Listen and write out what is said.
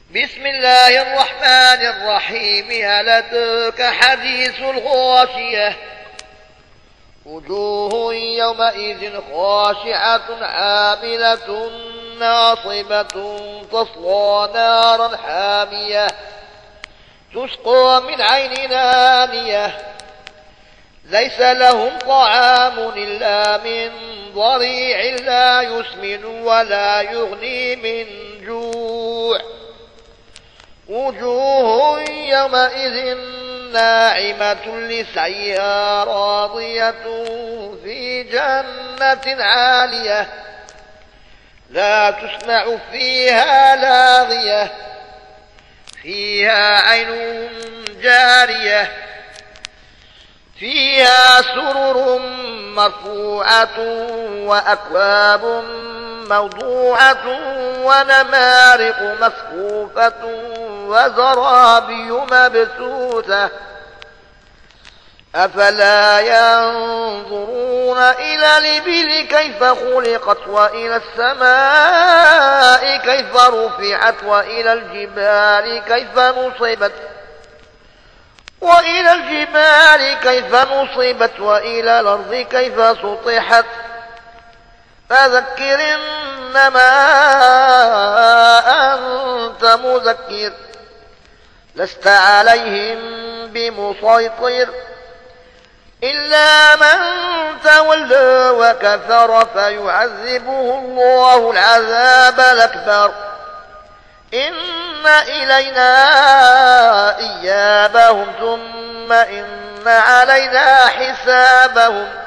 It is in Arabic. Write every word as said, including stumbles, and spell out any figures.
بسم الله الرحمن الرحيم. هل أتاك حديث الغاشية وجوه يومئذ خاشعة عاملة ناصبة تصلى نارا حامية تسقى من عين آنية ليس لهم طعام إلا من ضريع لا يسمن ولا يغني من جوع وجوه يومئذ ناعمة لسعيها راضية في جنة عالية لا تسمع فيها لاغية فيها عين جارية فيها سرر مرفوعة وأكواب موضوعة ونمارق مصفوفة وزرابي مبثوثة أفلا ينظرون إلى الإبل كيف خلقت وإلى السماء كيف رفعت وإلى الجبال كيف نصبت وإلى الجبال كيف نصبت وإلى الأرض كيف سطحت فذكر إنما أنت مذكر لست عليهم بمسيطر إلا من تولى وكفر فيعذبه الله العذاب الأكبر إن إلينا إيابهم ثم إن علينا حسابهم